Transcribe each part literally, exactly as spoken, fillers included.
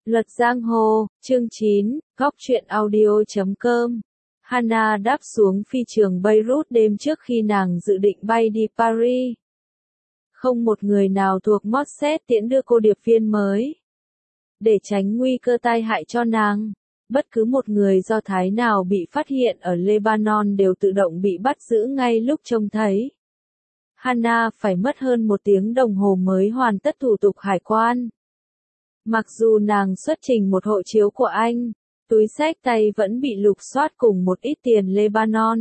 Luật giang hồ, chương chín, góc truyện audio chấm com. Hannah đáp xuống phi trường Beirut đêm trước khi nàng dự định bay đi Paris. Không một người nào thuộc Mossad tiễn đưa cô điệp viên mới. Để tránh nguy cơ tai hại cho nàng, bất cứ một người Do Thái nào bị phát hiện ở Lebanon đều tự động bị bắt giữ ngay lúc trông thấy. Hannah phải mất hơn một tiếng đồng hồ mới hoàn tất thủ tục hải quan. Mặc dù nàng xuất trình một hộ chiếu của Anh, túi xách tay vẫn bị lục soát cùng một ít tiền Lebanon.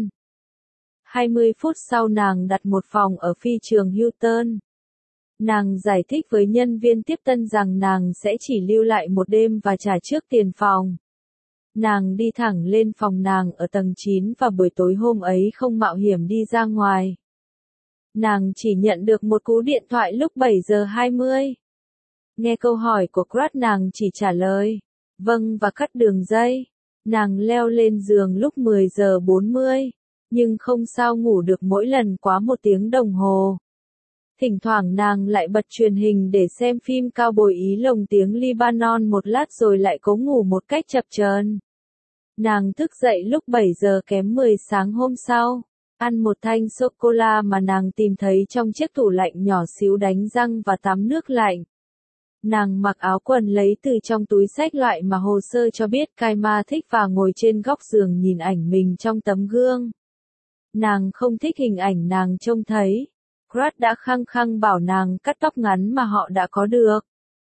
hai mươi phút sau nàng đặt một phòng ở phi trường Hilton. Nàng giải thích với nhân viên tiếp tân rằng nàng sẽ chỉ lưu lại một đêm và trả trước tiền phòng. Nàng đi thẳng lên phòng nàng ở tầng chín và buổi tối hôm ấy không mạo hiểm đi ra ngoài. Nàng chỉ nhận được một cú điện thoại lúc bảy giờ hai mươi. Nghe câu hỏi của Crat nàng chỉ trả lời, vâng và cắt đường dây. Nàng leo lên giường lúc mười giờ bốn mươi, nhưng không sao ngủ được mỗi lần quá một tiếng đồng hồ. Thỉnh thoảng nàng lại bật truyền hình để xem phim cao bồi ý lồng tiếng Lebanon một lát rồi lại cố ngủ một cách chập chờn. Nàng thức dậy lúc bảy giờ kém mười sáng hôm sau, ăn một thanh sô-cô-la mà nàng tìm thấy trong chiếc tủ lạnh nhỏ xíu đánh răng và tắm nước lạnh. Nàng mặc áo quần lấy từ trong túi xách loại mà hồ sơ cho biết Kaima thích và ngồi trên góc giường nhìn ảnh mình trong tấm gương. Nàng không thích hình ảnh nàng trông thấy. Crat đã khăng khăng bảo nàng cắt tóc ngắn mà họ đã có được.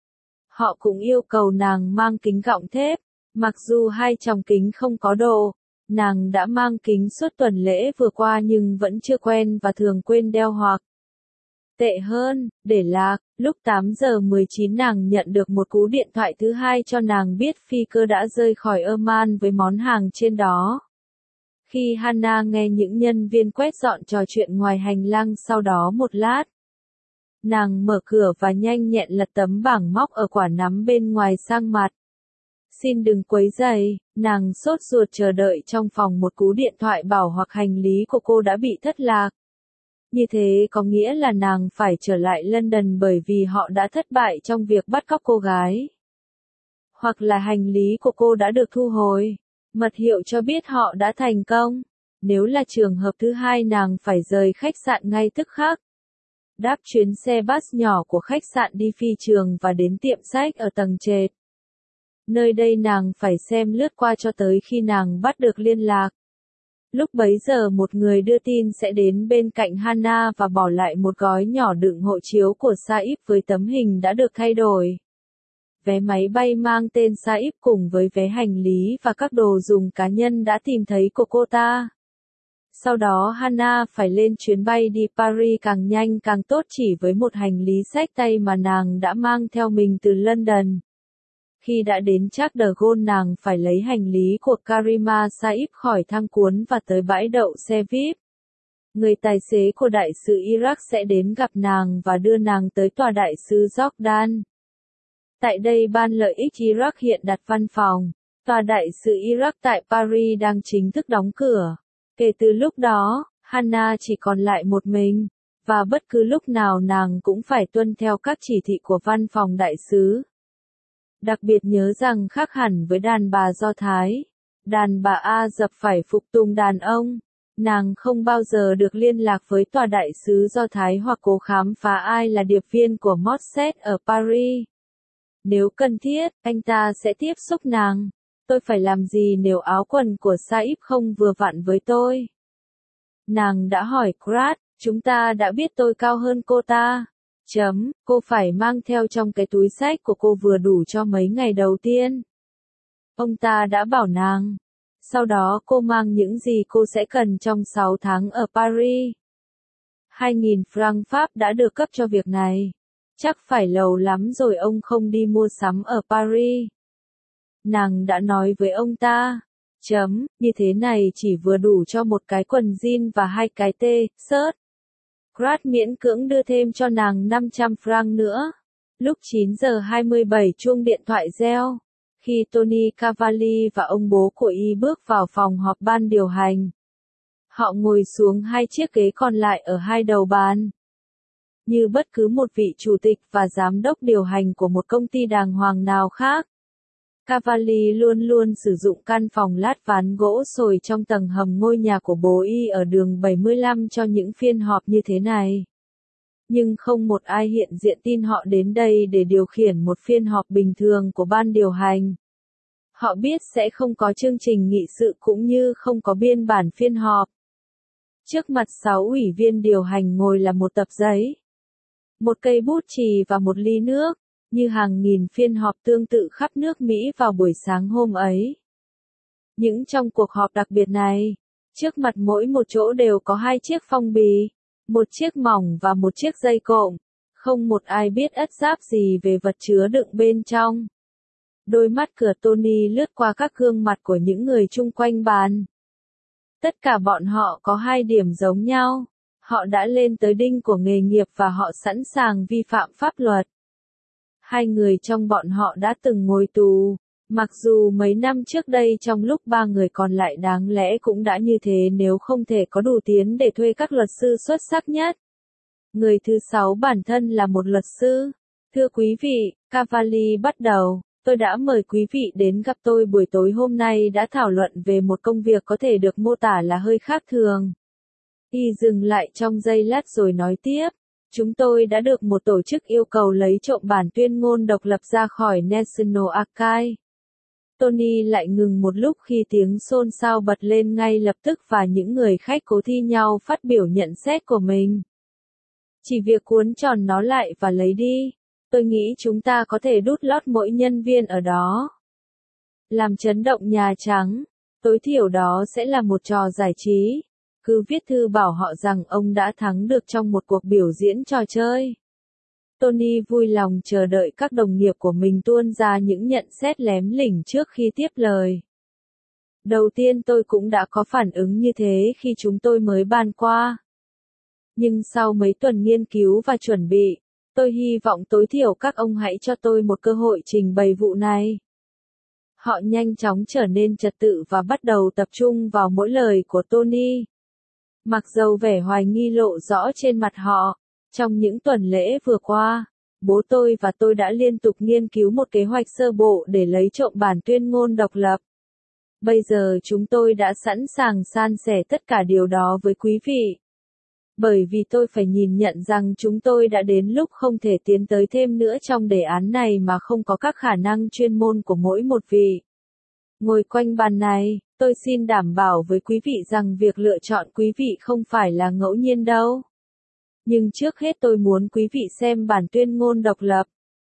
Họ cũng yêu cầu nàng mang kính gọng thép, mặc dù hai tròng kính không có độ. Nàng đã mang kính suốt tuần lễ vừa qua nhưng vẫn chưa quen và thường quên đeo hoặc. Tệ hơn, để lạc, lúc tám giờ mười chín nàng nhận được một cú điện thoại thứ hai cho nàng biết phi cơ đã rơi khỏi Oman với món hàng trên đó. Khi Hannah nghe những nhân viên quét dọn trò chuyện ngoài hành lang sau đó một lát, nàng mở cửa và nhanh nhẹn lật tấm bảng móc ở quả nắm bên ngoài sang mặt. Xin đừng quấy rầy, nàng sốt ruột chờ đợi trong phòng một cú điện thoại bảo hoặc hành lý của cô đã bị thất lạc. Như thế có nghĩa là nàng phải trở lại London bởi vì họ đã thất bại trong việc bắt cóc cô gái. Hoặc là hành lý của cô đã được thu hồi. Mật hiệu cho biết họ đã thành công. Nếu là trường hợp thứ hai nàng phải rời khách sạn ngay tức khắc. Đáp chuyến xe bus nhỏ của khách sạn đi phi trường và đến tiệm sách ở tầng trệt. Nơi đây nàng phải xem lướt qua cho tới khi nàng bắt được liên lạc. Lúc bấy giờ một người đưa tin sẽ đến bên cạnh Hannah và bỏ lại một gói nhỏ đựng hộ chiếu của Saif với tấm hình đã được thay đổi. Vé máy bay mang tên Saif cùng với vé hành lý và các đồ dùng cá nhân đã tìm thấy của cô ta. Sau đó Hannah phải lên chuyến bay đi Paris càng nhanh càng tốt chỉ với một hành lý xách tay mà nàng đã mang theo mình từ London. Khi đã đến Charles de Gaulle nàng phải lấy hành lý của Karima Saif khỏi thang cuốn và tới bãi đậu xe vi ai pi. Người tài xế của đại sứ Iraq sẽ đến gặp nàng và đưa nàng tới tòa đại sứ Jordan. Tại đây Ban Lợi ích Iraq hiện đặt văn phòng. Tòa đại sứ Iraq tại Paris đang chính thức đóng cửa. Kể từ lúc đó, Hannah chỉ còn lại một mình, và bất cứ lúc nào nàng cũng phải tuân theo các chỉ thị của văn phòng đại sứ. Đặc biệt nhớ rằng khác hẳn với đàn bà Do Thái, đàn bà A Dập phải phục tùng đàn ông. Nàng không bao giờ được liên lạc với tòa đại sứ Do Thái hoặc cố khám phá ai là điệp viên của Mossad ở Paris. Nếu cần thiết, anh ta sẽ tiếp xúc nàng. Tôi phải làm gì nếu áo quần của Saif không vừa vặn với tôi? Nàng đã hỏi Crat, chúng ta đã biết tôi cao hơn cô ta. Chấm, cô phải mang theo trong cái túi xách của cô vừa đủ cho mấy ngày đầu tiên. Ông ta đã bảo nàng. Sau đó cô mang những gì cô sẽ cần trong sáu tháng ở Paris. hai nghìn franc Pháp đã được cấp cho việc này. Chắc phải lâu lắm rồi ông không đi mua sắm ở Paris. Nàng đã nói với ông ta. Chấm, như thế này chỉ vừa đủ cho một cái quần jean và hai cái t-shirt. Crat miễn cưỡng đưa thêm cho nàng năm trăm franc nữa. Lúc chín giờ hai mươi bảy chuông điện thoại reo. Khi Tony Cavalli và ông bố của y bước vào phòng họp ban điều hành. Họ ngồi xuống hai chiếc ghế còn lại ở hai đầu bàn. Như bất cứ một vị chủ tịch và giám đốc điều hành của một công ty đàng hoàng nào khác. Cavalli luôn luôn sử dụng căn phòng lát ván gỗ sồi trong tầng hầm ngôi nhà của bố y ở đường bảy mươi lăm cho những phiên họp như thế này. Nhưng không một ai hiện diện tin họ đến đây để điều khiển một phiên họp bình thường của ban điều hành. Họ biết sẽ không có chương trình nghị sự cũng như không có biên bản phiên họp. Trước mặt sáu ủy viên điều hành ngồi là một tập giấy, một cây bút chì và một ly nước, như hàng nghìn phiên họp tương tự khắp nước Mỹ vào buổi sáng hôm ấy. Những trong cuộc họp đặc biệt này, trước mặt mỗi một chỗ đều có hai chiếc phong bì, một chiếc mỏng và một chiếc dây cộm, không một ai biết ất giáp gì về vật chứa đựng bên trong. Đôi mắt cửa Tony lướt qua các gương mặt của những người chung quanh bàn. Tất cả bọn họ có hai điểm giống nhau, họ đã lên tới đỉnh của nghề nghiệp và họ sẵn sàng vi phạm pháp luật. Hai người trong bọn họ đã từng ngồi tù, mặc dù mấy năm trước đây trong lúc ba người còn lại đáng lẽ cũng đã như thế nếu không thể có đủ tiền để thuê các luật sư xuất sắc nhất. Người thứ sáu bản thân là một luật sư. Thưa quý vị, Cavalli bắt đầu, tôi đã mời quý vị đến gặp tôi buổi tối hôm nay đã thảo luận về một công việc có thể được mô tả là hơi khác thường. Y dừng lại trong giây lát rồi nói tiếp. Chúng tôi đã được một tổ chức yêu cầu lấy trộm bản tuyên ngôn độc lập ra khỏi National Archive. Tony lại ngừng một lúc khi tiếng xôn xao bật lên ngay lập tức và những người khách cố thi nhau phát biểu nhận xét của mình. Chỉ việc cuốn tròn nó lại và lấy đi. Tôi nghĩ chúng ta có thể đút lót mỗi nhân viên ở đó. Làm chấn động Nhà Trắng. Tối thiểu đó sẽ là một trò giải trí. Cứ viết thư bảo họ rằng ông đã thắng được trong một cuộc biểu diễn trò chơi. Tony vui lòng chờ đợi các đồng nghiệp của mình tuôn ra những nhận xét lém lỉnh trước khi tiếp lời. Đầu tiên tôi cũng đã có phản ứng như thế khi chúng tôi mới bàn qua. Nhưng sau mấy tuần nghiên cứu và chuẩn bị, tôi hy vọng tối thiểu các ông hãy cho tôi một cơ hội trình bày vụ này. Họ nhanh chóng trở nên trật tự và bắt đầu tập trung vào mỗi lời của Tony. Mặc dầu vẻ hoài nghi lộ rõ trên mặt họ, trong những tuần lễ vừa qua, bố tôi và tôi đã liên tục nghiên cứu một kế hoạch sơ bộ để lấy trộm bản tuyên ngôn độc lập. Bây giờ chúng tôi đã sẵn sàng san sẻ tất cả điều đó với quý vị. Bởi vì tôi phải nhìn nhận rằng chúng tôi đã đến lúc không thể tiến tới thêm nữa trong đề án này mà không có các khả năng chuyên môn của mỗi một vị. Ngồi quanh bàn này, tôi xin đảm bảo với quý vị rằng việc lựa chọn quý vị không phải là ngẫu nhiên đâu. Nhưng trước hết tôi muốn quý vị xem bản tuyên ngôn độc lập.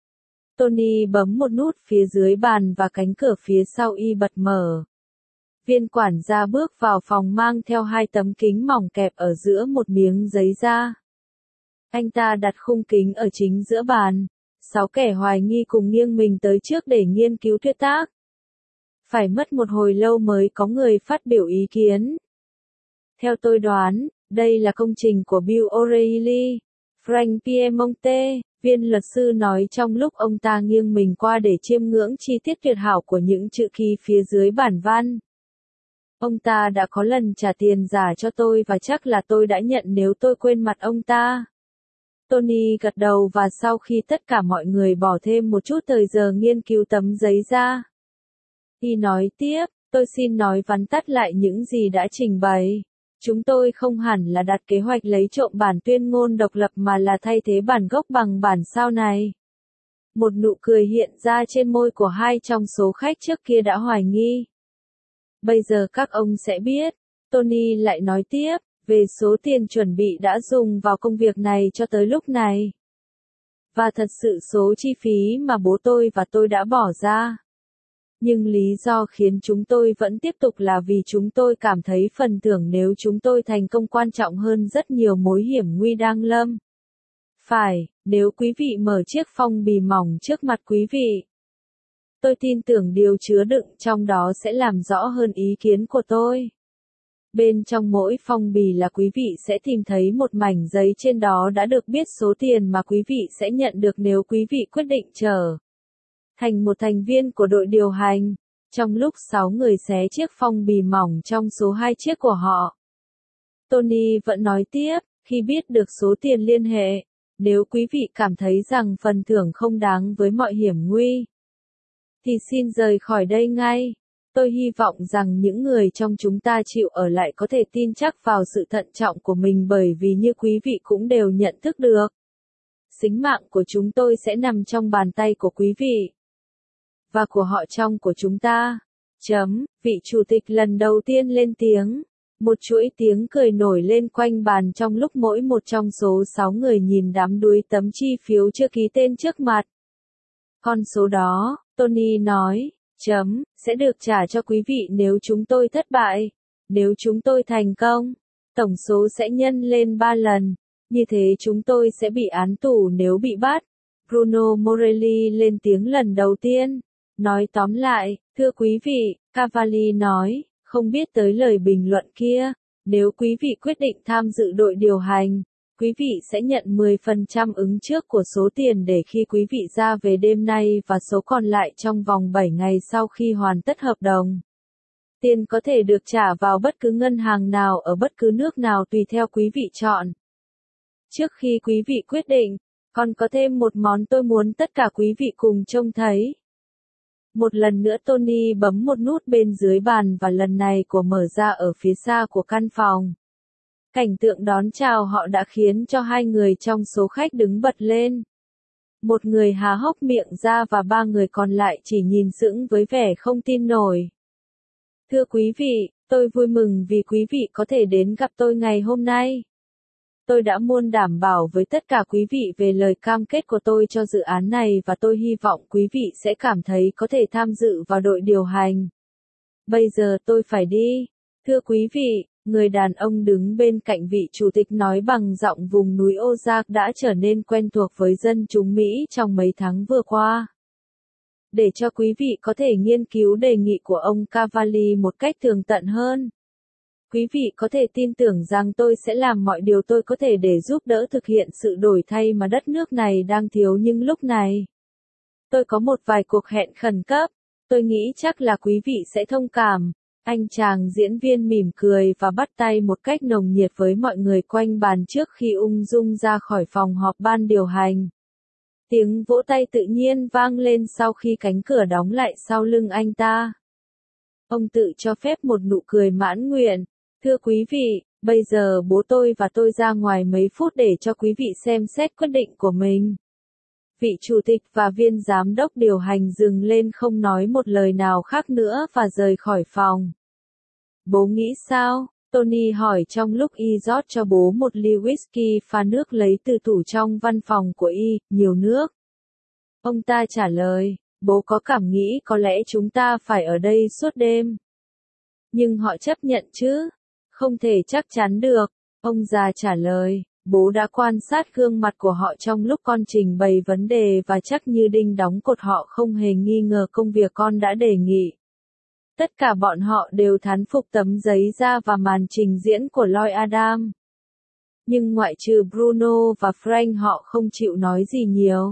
Tony bấm một nút phía dưới bàn và cánh cửa phía sau y bật mở. Viên quản gia bước vào phòng mang theo hai tấm kính mỏng kẹp ở giữa một miếng giấy da. Anh ta đặt khung kính ở chính giữa bàn. Sáu kẻ hoài nghi cùng nghiêng mình tới trước để nghiên cứu thuyết tác. Phải mất một hồi lâu mới có người phát biểu ý kiến. Theo tôi đoán, đây là công trình của Bill O'Reilly. Frank Piemonte, viên luật sư nói trong lúc ông ta nghiêng mình qua để chiêm ngưỡng chi tiết tuyệt hảo của những chữ ký phía dưới bản văn. Ông ta đã có lần trả tiền giả cho tôi và chắc là tôi đã nhận nếu tôi quên mặt ông ta. Tony gật đầu và sau khi tất cả mọi người bỏ thêm một chút thời giờ nghiên cứu tấm giấy ra. Y nói tiếp, tôi xin nói vắn tắt lại những gì đã trình bày. Chúng tôi không hẳn là đặt kế hoạch lấy trộm bản tuyên ngôn độc lập mà là thay thế bản gốc bằng bản sao này. Một nụ cười hiện ra trên môi của hai trong số khách trước kia đã hoài nghi. Bây giờ các ông sẽ biết, Tony lại nói tiếp, về số tiền chuẩn bị đã dùng vào công việc này cho tới lúc này. Và thật sự số chi phí mà bố tôi và tôi đã bỏ ra. Nhưng lý do khiến chúng tôi vẫn tiếp tục là vì chúng tôi cảm thấy phần thưởng nếu chúng tôi thành công quan trọng hơn rất nhiều mối hiểm nguy đang lâm. Phải, nếu quý vị mở chiếc phong bì mỏng trước mặt quý vị. Tôi tin tưởng điều chứa đựng trong đó sẽ làm rõ hơn ý kiến của tôi. Bên trong mỗi phong bì là quý vị sẽ tìm thấy một mảnh giấy trên đó đã được biết số tiền mà quý vị sẽ nhận được nếu quý vị quyết định trở thành một thành viên của đội điều hành. Trong lúc sáu người xé chiếc phong bì mỏng trong số hai chiếc của họ. Tony vẫn nói tiếp, khi biết được số tiền liên hệ, nếu quý vị cảm thấy rằng phần thưởng không đáng với mọi hiểm nguy, thì xin rời khỏi đây ngay. Tôi hy vọng rằng những người trong chúng ta chịu ở lại có thể tin chắc vào sự thận trọng của mình bởi vì như quý vị cũng đều nhận thức được. Sinh mạng của chúng tôi sẽ nằm trong bàn tay của quý vị. Và của họ trong của chúng ta. Chấm, vị chủ tịch lần đầu tiên lên tiếng. Một chuỗi tiếng cười nổi lên quanh bàn trong lúc mỗi một trong số sáu người nhìn đám đuối tấm chi phiếu chưa ký tên trước mặt. Con số đó, Tony nói, chấm, sẽ được trả cho quý vị nếu chúng tôi thất bại. Nếu chúng tôi thành công, tổng số sẽ nhân lên ba lần. Như thế chúng tôi sẽ bị án tù nếu bị bắt. Bruno Morelli lên tiếng lần đầu tiên. Nói tóm lại, thưa quý vị, Cavalli nói, không biết tới lời bình luận kia. Nếu quý vị quyết định tham dự đội điều hành, quý vị sẽ nhận mười phần trăm ứng trước của số tiền để khi quý vị ra về đêm nay và số còn lại trong vòng bảy ngày sau khi hoàn tất hợp đồng. Tiền có thể được trả vào bất cứ ngân hàng nào ở bất cứ nước nào tùy theo quý vị chọn. Trước khi quý vị quyết định, còn có thêm một món tôi muốn tất cả quý vị cùng trông thấy. Một lần nữa Tony bấm một nút bên dưới bàn và lần này của mở ra ở phía xa của căn phòng. Cảnh tượng đón chào họ đã khiến cho hai người trong số khách đứng bật lên. Một người há hốc miệng ra và ba người còn lại chỉ nhìn sững với vẻ không tin nổi. Thưa quý vị, tôi vui mừng vì quý vị có thể đến gặp tôi ngày hôm nay. Tôi đã muốn đảm bảo với tất cả quý vị về lời cam kết của tôi cho dự án này và tôi hy vọng quý vị sẽ cảm thấy có thể tham dự vào đội điều hành. Bây giờ tôi phải đi. Thưa quý vị, người đàn ông đứng bên cạnh vị chủ tịch nói bằng giọng vùng núi Ozark đã trở nên quen thuộc với dân chúng Mỹ trong mấy tháng vừa qua. Để cho quý vị có thể nghiên cứu đề nghị của ông Cavalli một cách tường tận hơn. Quý vị có thể tin tưởng rằng tôi sẽ làm mọi điều tôi có thể để giúp đỡ thực hiện sự đổi thay mà đất nước này đang thiếu nhưng lúc này. Tôi có một vài cuộc hẹn khẩn cấp, tôi nghĩ chắc là quý vị sẽ thông cảm. Anh chàng diễn viên mỉm cười và bắt tay một cách nồng nhiệt với mọi người quanh bàn trước khi ung dung ra khỏi phòng họp ban điều hành. Tiếng vỗ tay tự nhiên vang lên sau khi cánh cửa đóng lại sau lưng anh ta. Ông tự cho phép một nụ cười mãn nguyện. Thưa quý vị, bây giờ bố tôi và tôi ra ngoài mấy phút để cho quý vị xem xét quyết định của mình. Vị chủ tịch và viên giám đốc điều hành dừng lên không nói một lời nào khác nữa và rời khỏi phòng. Bố nghĩ sao? Tony hỏi trong lúc y rót cho bố một ly whisky pha nước lấy từ tủ trong văn phòng của y, nhiều nước. Ông ta trả lời, bố có cảm nghĩ có lẽ chúng ta phải ở đây suốt đêm. Nhưng họ chấp nhận chứ? Không thể chắc chắn được. Ông già trả lời, bố đã quan sát gương mặt của họ trong lúc con trình bày vấn đề và chắc như đinh đóng cột họ không hề nghi ngờ công việc con đã đề nghị. Tất cả bọn họ đều thán phục tấm giấy da và màn trình diễn của Lloyd Adam. Nhưng ngoại trừ Bruno và Frank họ không chịu nói gì nhiều.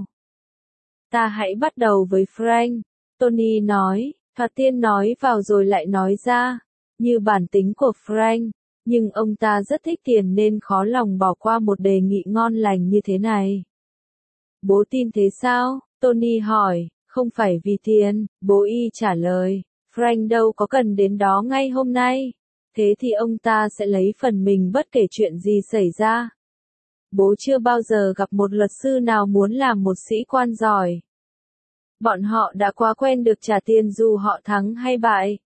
Ta hãy bắt đầu với Frank, Tony nói, thoạt tiên nói vào rồi lại nói ra, như bản tính của Frank, nhưng ông ta rất thích tiền nên khó lòng bỏ qua một đề nghị ngon lành như thế này. Bố tin thế sao? Tony hỏi, không phải vì tiền, bố y trả lời. Frank đâu có cần đến đó ngay hôm nay. Thế thì ông ta sẽ lấy phần mình bất kể chuyện gì xảy ra. Bố chưa bao giờ gặp một luật sư nào muốn làm một sĩ quan giỏi. Bọn họ đã quá quen được trả tiền dù họ thắng hay bại.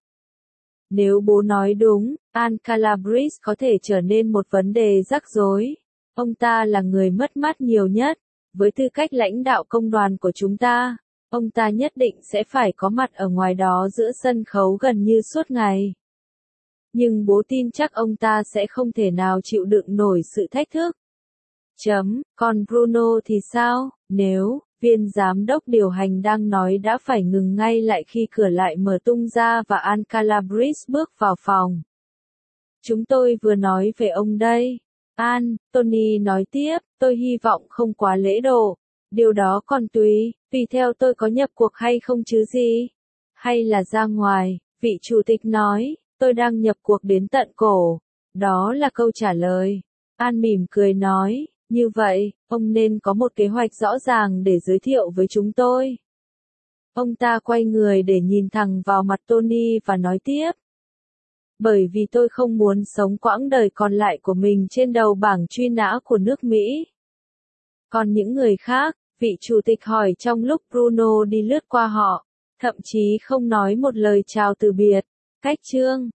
Nếu bố nói đúng, Ann Calabrese có thể trở nên một vấn đề rắc rối. Ông ta là người mất mát nhiều nhất. Với tư cách lãnh đạo công đoàn của chúng ta, ông ta nhất định sẽ phải có mặt ở ngoài đó giữa sân khấu gần như suốt ngày. Nhưng bố tin chắc ông ta sẽ không thể nào chịu đựng nổi sự thách thức. Chấm, còn Bruno thì sao? Nếu, viên giám đốc điều hành đang nói đã phải ngừng ngay lại khi cửa lại mở tung ra và Ann Calabrese bước vào phòng. Chúng tôi vừa nói về ông đây. Ann, Tony nói tiếp, tôi hy vọng không quá lễ độ. Điều đó còn tùy, tùy theo tôi có nhập cuộc hay không chứ gì. Hay là ra ngoài, vị chủ tịch nói, tôi đang nhập cuộc đến tận cổ. Đó là câu trả lời. Ann mỉm cười nói, như vậy, ông nên có một kế hoạch rõ ràng để giới thiệu với chúng tôi. Ông ta quay người để nhìn thẳng vào mặt Tony và nói tiếp. Bởi vì tôi không muốn sống quãng đời còn lại của mình trên đầu bảng truy nã của nước Mỹ. Còn những người khác, vị chủ tịch hỏi trong lúc Bruno đi lướt qua họ, thậm chí không nói một lời chào từ biệt. Cách chương